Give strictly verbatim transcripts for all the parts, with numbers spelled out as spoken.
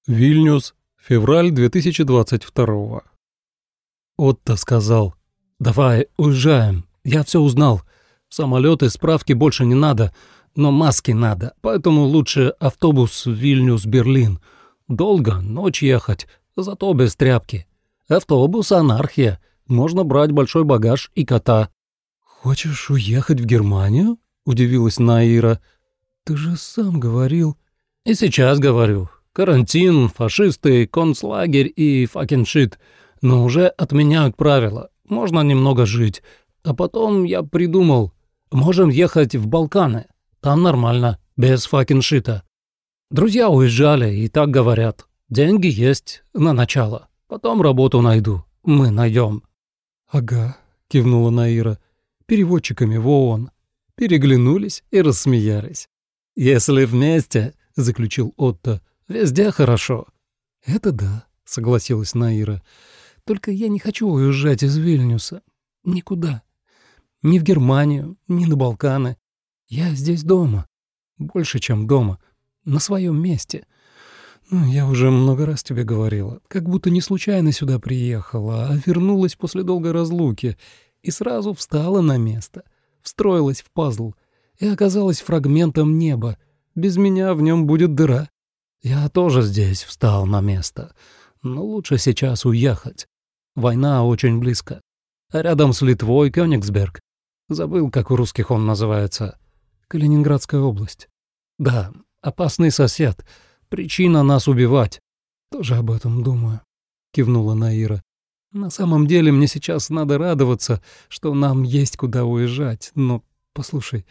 Вильнюс, февраль две тысячи двадцать второго. Отто сказал: «Давай уезжаем, я все узнал. Самолеты, справки больше не надо, но маски надо, поэтому лучше автобус Вильнюс-Берлин. Долго, ночь ехать, зато без тряпки. Автобус — анархия, можно брать большой багаж и кота». «Хочешь уехать в Германию?» — удивилась Наира. «Ты же сам говорил». «И сейчас говорю. Карантин, фашисты, концлагерь и факеншит. Но уже отменяют правила. Можно немного жить. А потом я придумал. Можем ехать в Балканы. Там нормально, без факеншита. Друзья уезжали и так говорят. Деньги есть на начало. Потом работу найду. Мы найдем». «Ага», — кивнула Наира. «Переводчиками в ООН». Переглянулись и рассмеялись. «Если вместе», — заключил Отто, — «везде хорошо». «Это да», — согласилась Наира. «Только я не хочу уезжать из Вильнюса. Никуда. Ни в Германию, ни на Балканы. Я здесь дома. Больше, чем дома. На своем месте. Ну, я уже много раз тебе говорила. Как будто не случайно сюда приехала, а вернулась после долгой разлуки и сразу встала на место, встроилась в пазл и оказалась фрагментом неба. Без меня в нем будет дыра. Я тоже здесь встал на место, но лучше сейчас уехать. Война очень близко. А рядом с Литвой Кёнигсберг. Забыл, как у русских он называется. Калининградская область. Да, опасный сосед. Причина нас убивать. Тоже об этом думаю, кивнула Наира. На самом деле мне сейчас надо радоваться, что нам есть куда уезжать. Но, послушай,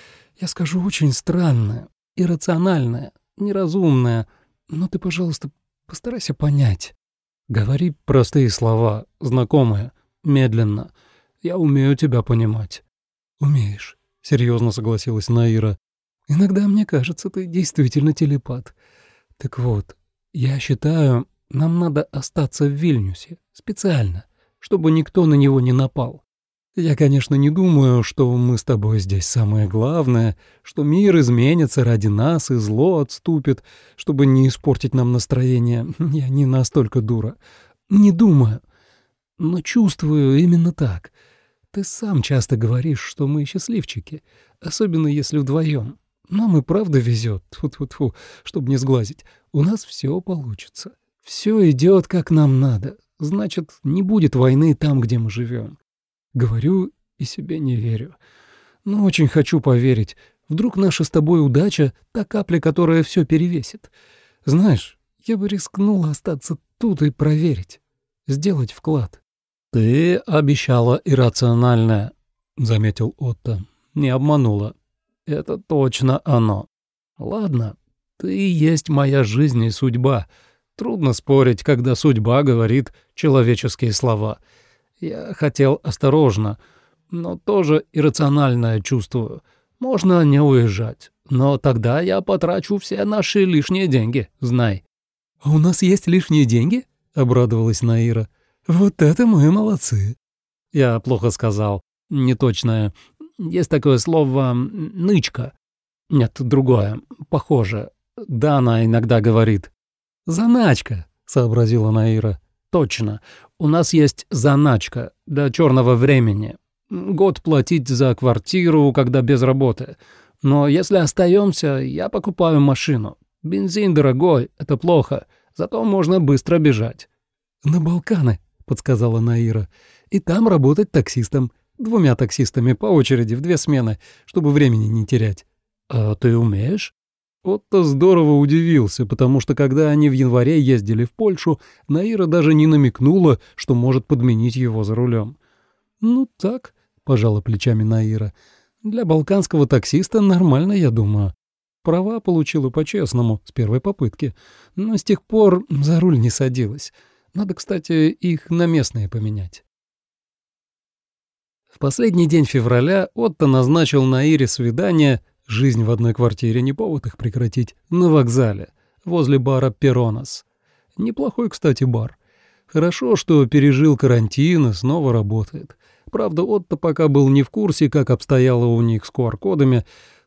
я скажу очень странное, иррациональное, неразумное, но ты, пожалуйста, постарайся понять. Говори простые слова, знакомые, медленно. Я умею тебя понимать». «Умеешь», — серьезно согласилась Наира. «Иногда мне кажется, ты действительно телепат. Так вот, я считаю, нам надо остаться в Вильнюсе специально, чтобы никто на него не напал. Я, конечно, не думаю, что мы с тобой здесь самое главное, что мир изменится ради нас и зло отступит, чтобы не испортить нам настроение. Я не настолько дура. Не думаю, но чувствую именно так. Ты сам часто говоришь, что мы счастливчики, особенно если вдвоем. Нам и правда везет, тьфу-тьфу-тьфу, чтобы не сглазить. У нас все получится. Все идет как нам надо. Значит, не будет войны там, где мы живем. Говорю и себе не верю. Но очень хочу поверить. Вдруг наша с тобой удача — та капля, которая все перевесит. Знаешь, я бы рискнула остаться тут и проверить. Сделать вклад». «Ты обещала иррациональное», — заметил Отто. «Не обманула. Это точно оно. Ладно, ты и есть моя жизнь и судьба. Трудно спорить, когда судьба говорит человеческие слова. Я хотел осторожно, но тоже иррациональное чувствую. Можно не уезжать, но тогда я потрачу все наши лишние деньги, знай». «А у нас есть лишние деньги?» — обрадовалась Наира. «Вот это мы молодцы». «Я плохо сказал. Неточное. Есть такое слово «нычка». Нет, другое, похоже. Дана иногда говорит». «Заначка», — сообразила Наира. «Точно. У нас есть заначка до черного времени. Год платить за квартиру, когда без работы. Но если остаемся, я покупаю машину. Бензин дорогой, это плохо, зато можно быстро бежать». «На Балканы», — подсказала Наира. «И там работать таксистом. Двумя таксистами по очереди в две смены, чтобы времени не терять». «А ты умеешь?» Отто здорово удивился, потому что когда они в январе ездили в Польшу, Наира даже не намекнула, что может подменить его за рулем. «Ну так», — пожала плечами Наира, — «для балканского таксиста нормально, я думаю. Права получила по-честному, с первой попытки, но с тех пор за руль не садилась. Надо, кстати, их на местные поменять». В последний день февраля Отто назначил Наире свидание, жизнь в одной квартире не повод их прекратить, на вокзале, возле бара «Перонос». Неплохой, кстати, бар. Хорошо, что пережил карантин и снова работает. Правда, Отто пока был не в курсе, как обстояло у них с ку ар кодами.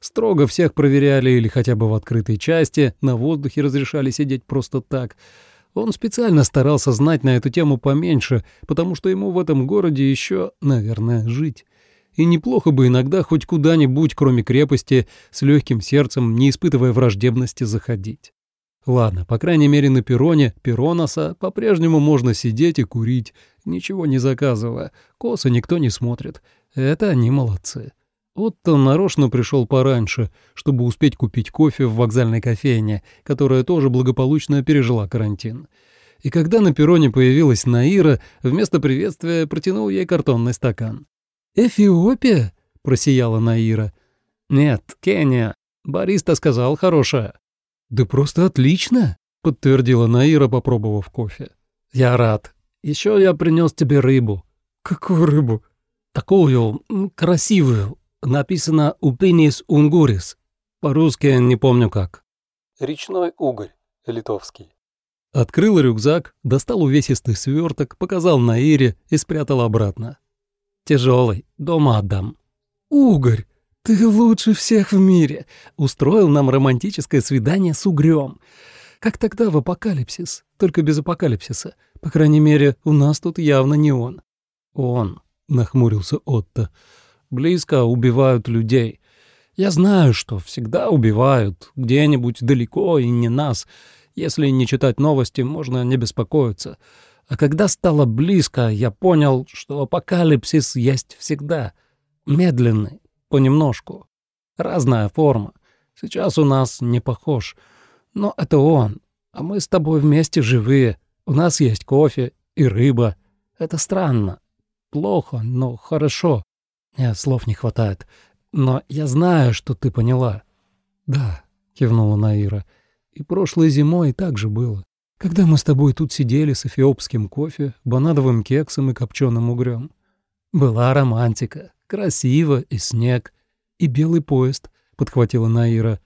Строго всех проверяли или хотя бы в открытой части, на воздухе разрешали сидеть просто так. Он специально старался знать на эту тему поменьше, потому что ему в этом городе еще, наверное, жить. И неплохо бы иногда хоть куда-нибудь, кроме крепости, с легким сердцем, не испытывая враждебности, заходить. Ладно, по крайней мере на перроне Перроноса по-прежнему можно сидеть и курить, ничего не заказывая, косо никто не смотрит. Это они молодцы. Отто нарочно пришел пораньше, чтобы успеть купить кофе в вокзальной кофейне, которая тоже благополучно пережила карантин. И когда на перроне появилась Наира, вместо приветствия протянул ей картонный стакан. «Эфиопия?» — просияла Наира. «Нет, Кения. Бариста сказал, хорошая». «Да просто отлично!» — подтвердила Наира, попробовав кофе. «Я рад. Еще я принес тебе рыбу». «Какую рыбу?» «Такую красивую. Написано «Упинис унгурис». По-русски не помню как». «Речной угорь», литовский. Открыл рюкзак, достал увесистый сверток, показал Наире и спрятал обратно. «Тяжелый, дома отдам». «Угорь, ты лучше всех в мире. Устроил нам романтическое свидание с угрём. Как тогда в «Апокалипсис», только без апокалипсиса. По крайней мере, у нас тут явно не он». «Он», — нахмурился Отто. «Близко убивают людей. Я знаю, что всегда убивают, где-нибудь далеко и не нас. Если не читать новости, можно не беспокоиться. А когда стало близко, я понял, что апокалипсис есть всегда. Медленный, понемножку. Разная форма. Сейчас у нас не похож. Но это он. А мы с тобой вместе живые. У нас есть кофе и рыба. Это странно. Плохо, но хорошо. Нет, слов не хватает. Но я знаю, что ты поняла». «Да», — кивнула Наира. «И прошлой зимой так же было. Когда мы с тобой тут сидели с эфиопским кофе, банановым кексом и копченым угрём. Была романтика. Красиво и снег. И белый поезд», — подхватила Наира.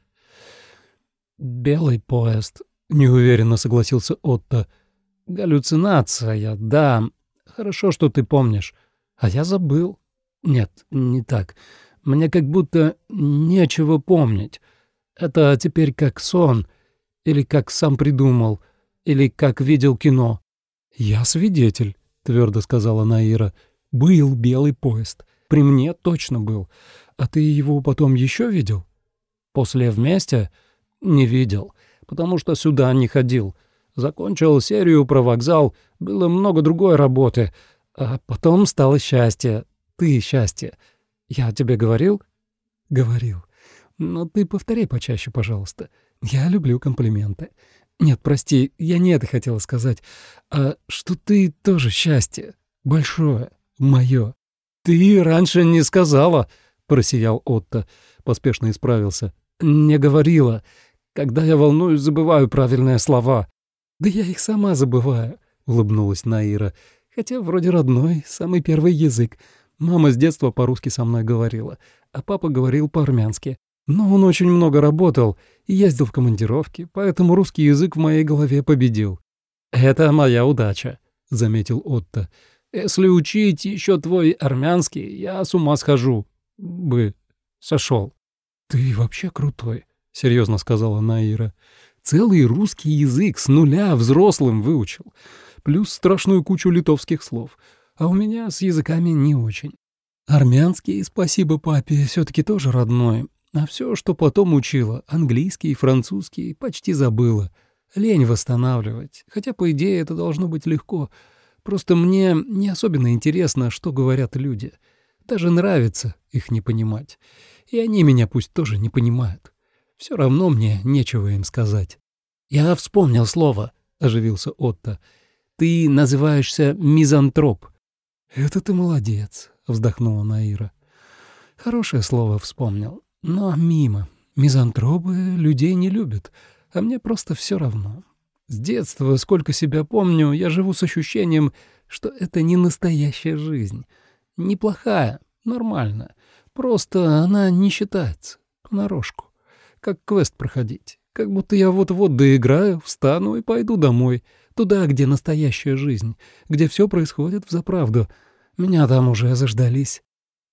«Белый поезд», — неуверенно согласился Отто. «Галлюцинация, да. Хорошо, что ты помнишь. А я забыл. Нет, не так. Мне как будто нечего помнить. Это теперь как сон, или как сам придумал, или как видел кино». «Я свидетель», — твердо сказала Наира. «Был белый поезд. При мне точно был. А ты его потом еще видел?» «После вместе? Не видел, потому что сюда не ходил. Закончил серию про вокзал, было много другой работы. А потом стало счастье. Ты счастье. Я тебе говорил?» «Говорил. Но ты повторяй почаще, пожалуйста. Я люблю комплименты. Нет, прости, я не это хотела сказать. А что ты тоже счастье. Большое. Мое». «Ты раньше не сказала», — просиял Отто. Поспешно исправился. «Не говорила. Когда я волнуюсь, забываю правильные слова». «Да я их сама забываю», — улыбнулась Наира. «Хотя вроде родной, самый первый язык. Мама с детства по-русски со мной говорила, а папа говорил по-армянски. Но он очень много работал и ездил в командировки, поэтому русский язык в моей голове победил». «Это моя удача», — заметил Отто. «Если учить еще твой армянский, я с ума схожу. Бы сошел». «Ты вообще крутой», — серьезно сказала Наира. «Целый русский язык с нуля взрослым выучил, плюс страшную кучу литовских слов. А у меня с языками не очень. Армянский, спасибо папе, все-таки тоже родной. А все, что потом учила, английский и французский, почти забыла. Лень восстанавливать, хотя, по идее, это должно быть легко. Просто мне не особенно интересно, что говорят люди. Даже нравится их не понимать. И они меня пусть тоже не понимают. Все равно мне нечего им сказать». «Я вспомнил слово», — оживился Отто. «Ты называешься мизантроп». «Это ты молодец», — вздохнула Наира. «Хорошее слово вспомнил, но мимо. Мизантропы людей не любят, а мне просто все равно. С детства, сколько себя помню, я живу с ощущением, что это не настоящая жизнь. Неплохая, нормальная, просто она не считается, понарошку. Как квест проходить, как будто я вот-вот доиграю, встану и пойду домой». Туда, где настоящая жизнь, где все происходит взаправду. Меня там уже заждались».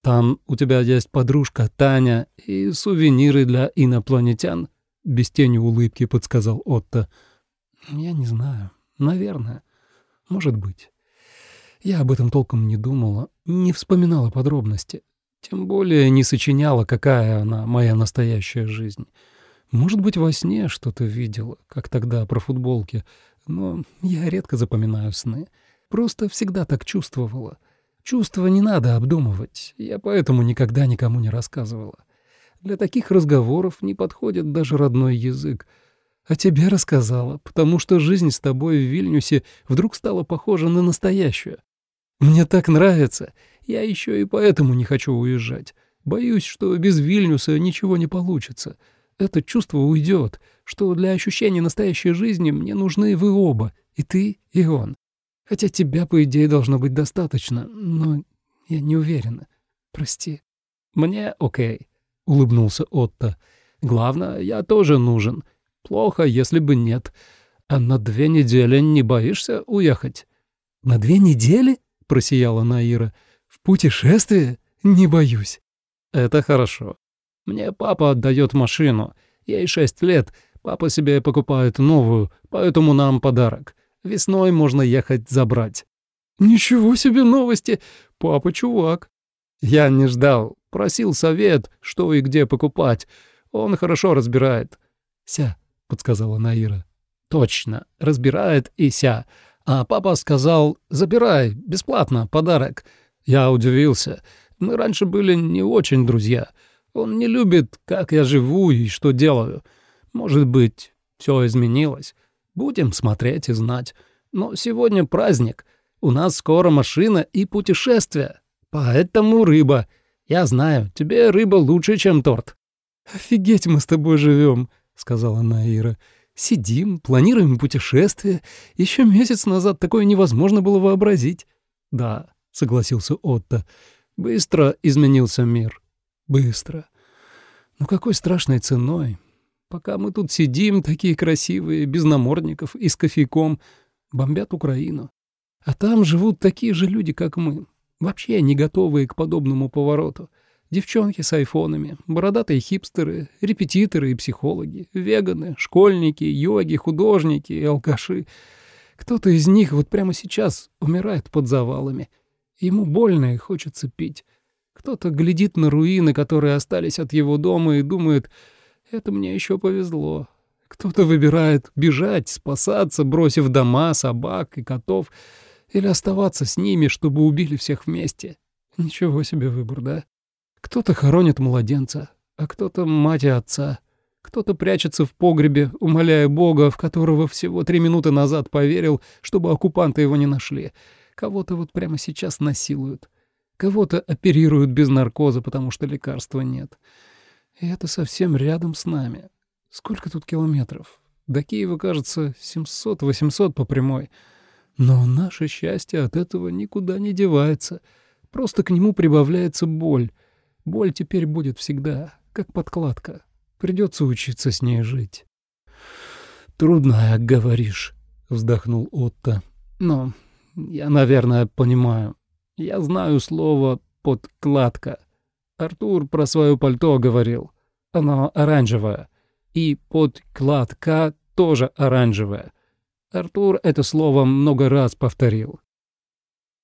Там у тебя есть подружка Таня и сувениры для инопланетян?» Без тени улыбки подсказал Отто. «Я не знаю. Наверное. Может быть. Я об этом толком не думала, не вспоминала подробности. Тем более не сочиняла, какая она, моя настоящая жизнь. Может быть, во сне что-то видела, как тогда про футболки, но я редко запоминаю сны. Просто всегда так чувствовала. Чувства не надо обдумывать, я поэтому никогда никому не рассказывала. Для таких разговоров не подходит даже родной язык. А тебе рассказала, потому что жизнь с тобой в Вильнюсе вдруг стала похожа на настоящую. Мне так нравится, я еще и поэтому не хочу уезжать. Боюсь, что без Вильнюса ничего не получится. Это чувство уйдет, что для ощущения настоящей жизни мне нужны вы оба, и ты, и он. Хотя тебя, по идее, должно быть достаточно, но я не уверена. Прости». «Мне окей», — улыбнулся Отто. «Главное, я тоже нужен. Плохо, если бы нет. А на две недели не боишься уехать?» «На две недели?» — просияла Наира. «В путешествие? Не боюсь». «Это хорошо. Мне папа отдает машину. Ей шесть лет. Папа себе покупает новую, поэтому нам подарок. Весной можно ехать забрать». «Ничего себе новости! Папа чувак». «Я не ждал. Просил совет, что и где покупать. Он хорошо разбирает». «Ся», — подсказала Наира. «Точно, разбирает и ся. А папа сказал, забирай, бесплатно, подарок». Я удивился. Мы раньше были не очень друзья. Он не любит, как я живу и что делаю. Может быть, все изменилось. Будем смотреть и знать. Но сегодня праздник. У нас скоро машина и путешествие. Поэтому рыба. Я знаю, тебе рыба лучше, чем торт». «Офигеть мы с тобой живем», — сказала Наира. «Сидим, планируем путешествие. Еще месяц назад такое невозможно было вообразить». «Да», — согласился Отто. «Быстро изменился мир. Быстро. Но какой страшной ценой. Пока мы тут сидим, такие красивые, без намордников и с кофейком, бомбят Украину. А там живут такие же люди, как мы, вообще не готовые к подобному повороту. Девчонки с айфонами, бородатые хипстеры, репетиторы и психологи, веганы, школьники, йоги, художники и алкаши. Кто-то из них вот прямо сейчас умирает под завалами. Ему больно и хочется пить. Кто-то глядит на руины, которые остались от его дома, и думает, это мне еще повезло. Кто-то выбирает бежать, спасаться, бросив дома, собак и котов, или оставаться с ними, чтобы убили всех вместе. Ничего себе выбор, да? Кто-то хоронит младенца, а кто-то мать и отца. Кто-то прячется в погребе, умоляя Бога, в которого всего три минуты назад поверил, чтобы оккупанты его не нашли. Кого-то вот прямо сейчас насилуют. Кого-то оперируют без наркоза, потому что лекарства нет. И это совсем рядом с нами. Сколько тут километров? До Киева, кажется, семьсот-восемьсот по прямой. Но наше счастье от этого никуда не девается. Просто к нему прибавляется боль. Боль теперь будет всегда, как подкладка. Придется учиться с ней жить. «Трудно, говоришь», — вздохнул Отто. «Но я, наверное, понимаю. Я знаю слово «подкладка». Артур про свое пальто говорил. Оно оранжевое. И подкладка тоже оранжевая. Артур это слово много раз повторил.